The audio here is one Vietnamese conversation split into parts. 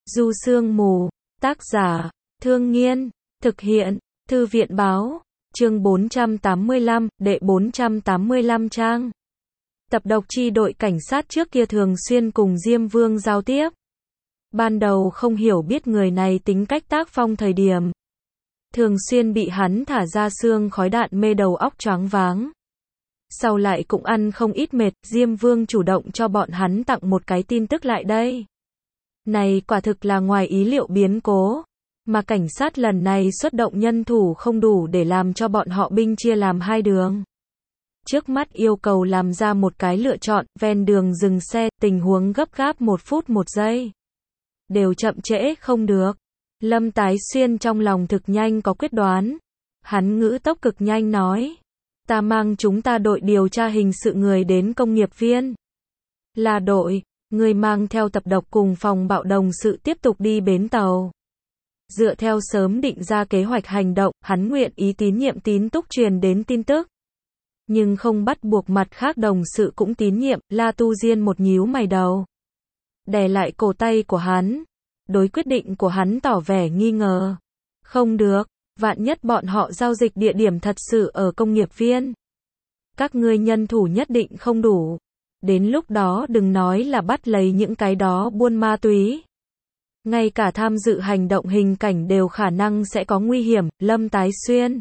Du Sương Mù, tác giả, Thương Nghiên, thực hiện, Thư viện Báo, chương 485, đệ 485 trang. Tập độc chi đội cảnh sát trước kia thường xuyên cùng Diêm Vương giao tiếp. Ban đầu không hiểu biết người này tính cách tác phong thời điểm. Thường xuyên bị hắn thả ra xương khói đạn mê đầu óc choáng váng. Sau lại cũng ăn không ít mệt, Diêm Vương chủ động cho bọn hắn tặng một cái tin tức lại đây. Này quả thực là ngoài ý liệu biến cố, mà cảnh sát lần này xuất động nhân thủ không đủ để làm cho bọn họ binh chia làm hai đường. Trước mắt yêu cầu làm ra một cái lựa chọn, ven đường dừng xe, tình huống gấp gáp 1 phút 1 giây. Đều chậm trễ không được. Lâm Tái Xuyên trong lòng thực nhanh có quyết đoán. Hắn ngữ tốc cực nhanh nói. Ta mang chúng ta đội điều tra hình sự người đến công nghiệp viên. Là đội, người mang theo tập độc cùng phòng bạo đồng sự tiếp tục đi bến tàu. Dựa theo sớm định ra kế hoạch hành động, hắn nguyện ý tín nhiệm Tín Túc truyền đến tin tức. Nhưng không bắt buộc mặt khác đồng sự cũng tín nhiệm, La Tu Diên một nhíu mày đầu. Đè lại cổ tay của hắn. Đối quyết định của hắn tỏ vẻ nghi ngờ. Không được, vạn nhất bọn họ giao dịch địa điểm thật sự ở công nghiệp viên. Các ngươi nhân thủ nhất định không đủ. Đến lúc đó đừng nói là bắt lấy những cái đó buôn ma túy. Ngay cả tham dự hành động hình cảnh đều khả năng sẽ có nguy hiểm, Lâm Tái Xuyên.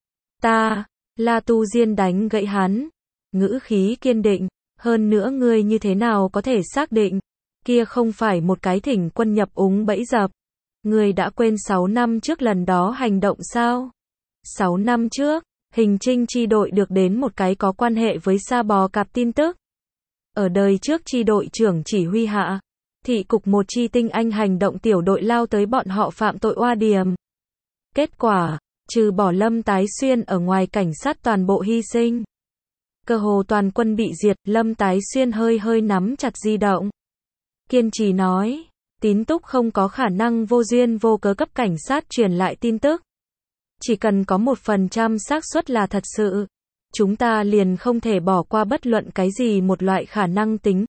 La Tu Diên đánh gãy hắn. Ngữ khí kiên định. Hơn nữa ngươi như thế nào có thể xác định. Kia không phải một cái thỉnh quân nhập úng bẫy dập. Ngươi đã quên 6 năm trước lần đó hành động sao? 6 năm trước, Hình Trinh chi đội được đến một cái có quan hệ với Sa Bò Cạp tin tức. Ở đời trước chi đội trưởng chỉ huy hạ, thị cục một chi tinh anh hành động tiểu đội lao tới bọn họ phạm tội oa điểm. Kết quả, trừ bỏ Lâm Tái Xuyên ở ngoài cảnh sát toàn bộ hy sinh. Cơ hồ toàn quân bị diệt, Lâm Tái Xuyên hơi nắm chặt di động. Kiên trì nói, Tín Túc không có khả năng vô duyên vô cớ cấp cảnh sát truyền lại tin tức. Chỉ cần có 1% xác suất là thật sự. Chúng ta liền không thể bỏ qua bất luận cái gì một loại khả năng tính,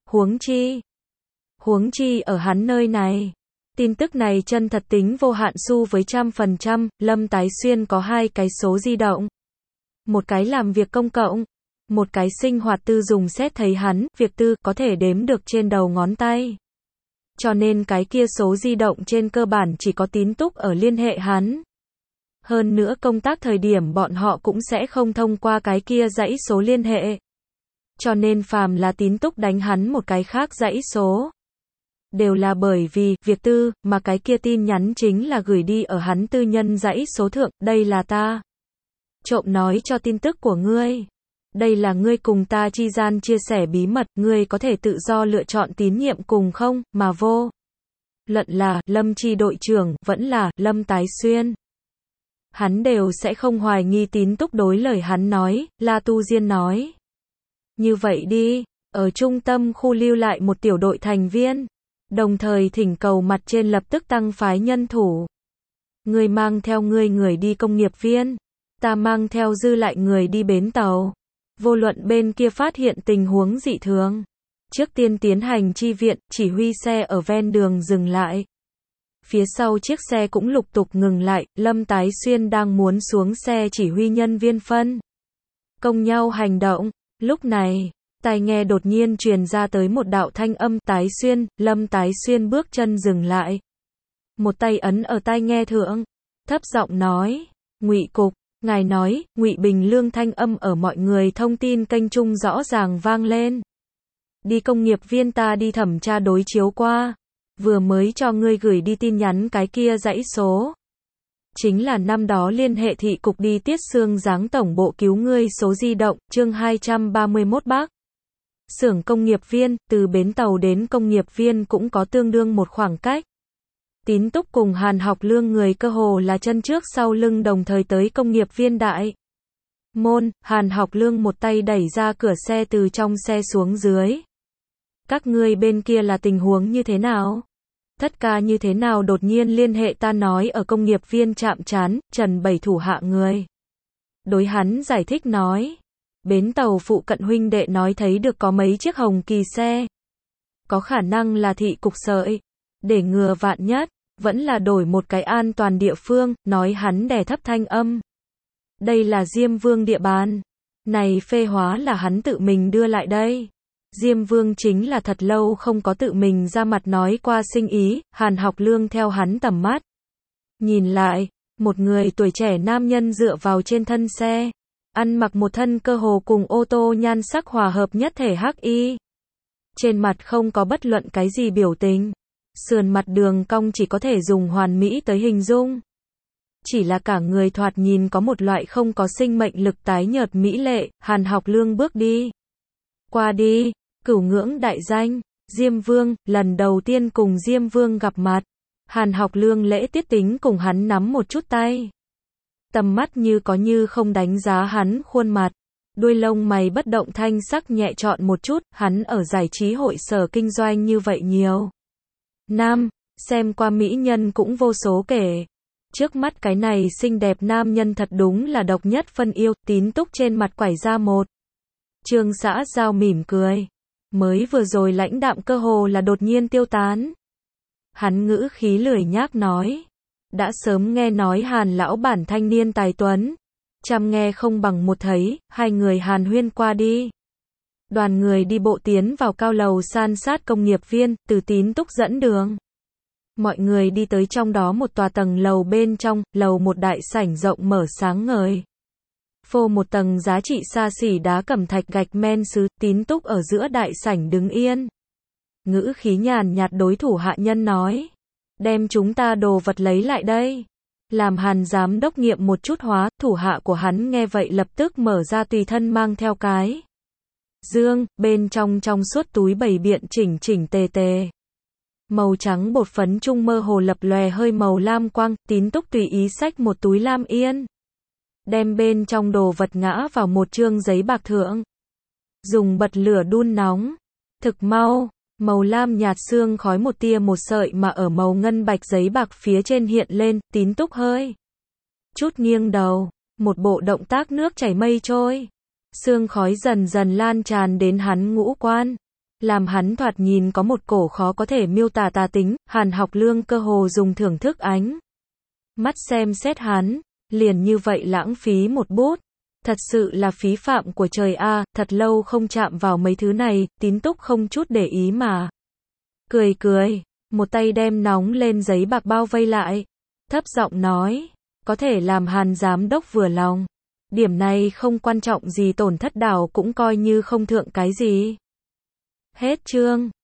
huống chi ở hắn nơi này. Tin tức này chân thật tính vô hạn su với 100%, Lâm Tái Xuyên có 2 cái số di động. Một cái làm việc công cộng, một cái sinh hoạt tư dùng xét thấy hắn, việc tư, có thể đếm được trên đầu ngón tay. Cho nên cái kia số di động trên cơ bản chỉ có Tín Túc ở liên hệ hắn. Hơn nữa công tác thời điểm bọn họ cũng sẽ không thông qua cái kia dãy số liên hệ. Cho nên phàm là Tín Túc đánh hắn một cái khác dãy số. Đều là bởi vì, việc tư, mà cái kia tin nhắn chính là gửi đi ở hắn tư nhân dãy số thượng, đây là ta. Trộm nói cho tin tức của ngươi. Đây là ngươi cùng ta chi gian chia sẻ bí mật, ngươi có thể tự do lựa chọn tín nhiệm cùng không, mà vô. Luận là, Lâm chi đội trưởng, vẫn là, Lâm Tái Xuyên. Hắn đều sẽ không hoài nghi Tín Túc đối lời hắn nói, La Tu Diên nói. Như vậy đi, ở trung tâm khu lưu lại một tiểu đội thành viên. Đồng thời thỉnh cầu mặt trên lập tức tăng phái nhân thủ. Ngươi mang theo ngươi người đi công nghiệp viên. Ta mang theo dư lại người đi bến tàu. Vô luận bên kia phát hiện tình huống dị thường. Trước tiên tiến hành chi viện, chỉ huy xe ở ven đường dừng lại. Phía sau chiếc xe cũng lục tục ngừng lại, Lâm Tái Xuyên đang muốn xuống xe chỉ huy nhân viên phân công nhau hành động. Lúc này, tai nghe đột nhiên truyền ra tới một đạo thanh âm, Tái Xuyên, Lâm Tái Xuyên bước chân dừng lại. Một tay ấn ở tai nghe thượng, thấp giọng nói, Ngụy cục, ngài nói, Ngụy Bình Lương thanh âm ở mọi người thông tin kênh trung rõ ràng vang lên. Đi công nghiệp viên ta đi thẩm tra đối chiếu qua. Vừa mới cho ngươi gửi đi tin nhắn cái kia dãy số. Chính là năm đó liên hệ thị cục đi Tiết Xương Giáng tổng bộ cứu ngươi số di động, chương 231 Bắc. Xưởng công nghiệp viên, từ bến tàu đến công nghiệp viên cũng có tương đương một khoảng cách. Tín Túc cùng Hàn Học Lương người cơ hồ là chân trước sau lưng đồng thời tới công nghiệp viên đại môn, Hàn Học Lương một tay đẩy ra cửa xe từ trong xe xuống dưới. Các ngươi bên kia là tình huống như thế nào? Thất ca như thế nào đột nhiên liên hệ ta nói ở công nghiệp viên chạm trán, Trần Bảy thủ hạ người. Đối hắn giải thích nói. Bến tàu phụ cận huynh đệ nói thấy được có mấy chiếc hồng kỳ xe. Có khả năng là thị cục sợi. Để ngừa vạn nhất, vẫn là đổi một cái an toàn địa phương, nói hắn đè thấp thanh âm. Đây là Diêm Vương địa bàn. Này phê hóa là hắn tự mình đưa lại đây. Diêm Vương chính là thật lâu không có tự mình ra mặt nói qua sinh ý, Hàn Học Lương theo hắn tầm mắt. Nhìn lại, một người tuổi trẻ nam nhân dựa vào trên thân xe, ăn mặc một thân cơ hồ cùng ô tô nhan sắc hòa hợp nhất thể hắc y. Trên mặt không có bất luận cái gì biểu tình. Sườn mặt đường cong chỉ có thể dùng hoàn mỹ tới hình dung. Chỉ là cả người thoạt nhìn có một loại không có sinh mệnh lực tái nhợt mỹ lệ, Hàn Học Lương bước đi. Qua đi, cửu ngưỡng đại danh, Diêm Vương, lần đầu tiên cùng Diêm Vương gặp mặt. Hàn Học Lương lễ tiết tính cùng hắn nắm một chút tay. Tầm mắt như có như không đánh giá hắn khuôn mặt. Đuôi lông mày bất động thanh sắc nhẹ chọn một chút, hắn ở giải trí hội sở kinh doanh như vậy nhiều năm, xem qua mỹ nhân cũng vô số kể. Trước mắt cái này xinh đẹp nam nhân thật đúng là độc nhất phân yêu, Tín Túc trên mặt quải ra một Trương xã giao mỉm cười. Mới vừa rồi lãnh đạm cơ hồ là đột nhiên tiêu tán. Hắn ngữ khí lười nhác nói. Đã sớm nghe nói Hàn lão bản thanh niên tài tuấn. Trăm nghe không bằng một thấy, hai người hàn huyên qua đi. Đoàn người đi bộ tiến vào cao lầu san sát công nghiệp viên, từ Tín Túc dẫn đường. Mọi người đi tới trong đó một tòa tầng lầu bên trong, lầu một đại sảnh rộng mở sáng ngời. Phô một tầng giá trị xa xỉ đá cẩm thạch gạch men sứ, Tín Túc ở giữa đại sảnh đứng yên. Ngữ khí nhàn nhạt đối thủ hạ nhân nói. Đem chúng ta đồ vật lấy lại đây. Làm Hàn giám đốc nghiệm một chút hóa, thủ hạ của hắn nghe vậy lập tức mở ra tùy thân mang theo cái dương, bên trong suốt túi bày biện chỉnh chỉnh tề tề. Màu trắng bột phấn trung mơ hồ lập lòe hơi màu lam quang, Tín Túc tùy ý xách một túi lam yên. Đem bên trong đồ vật ngã vào một chương giấy bạc thượng. Dùng bật lửa đun nóng. Thực mau, màu lam nhạt sương khói một tia một sợi mà ở màu ngân bạch giấy bạc phía trên hiện lên, Tín Túc hơi chút nghiêng đầu, một bộ động tác nước chảy mây trôi. Sương khói dần dần lan tràn đến hắn ngũ quan, làm hắn thoạt nhìn có một cổ khó có thể miêu tả tà tính. Hàn Học Lương cơ hồ dùng thưởng thức ánh mắt xem xét hắn, liền như vậy lãng phí một bút. Thật sự là phí phạm của trời a, thật lâu không chạm vào mấy thứ này, Tín Túc không chút để ý mà. Cười cười, một tay đem nóng lên giấy bạc bao vây lại. Thấp giọng nói, có thể làm Hàn giám đốc vừa lòng. Điểm này không quan trọng gì, tổn thất đảo cũng coi như không thượng cái gì. Hết chương.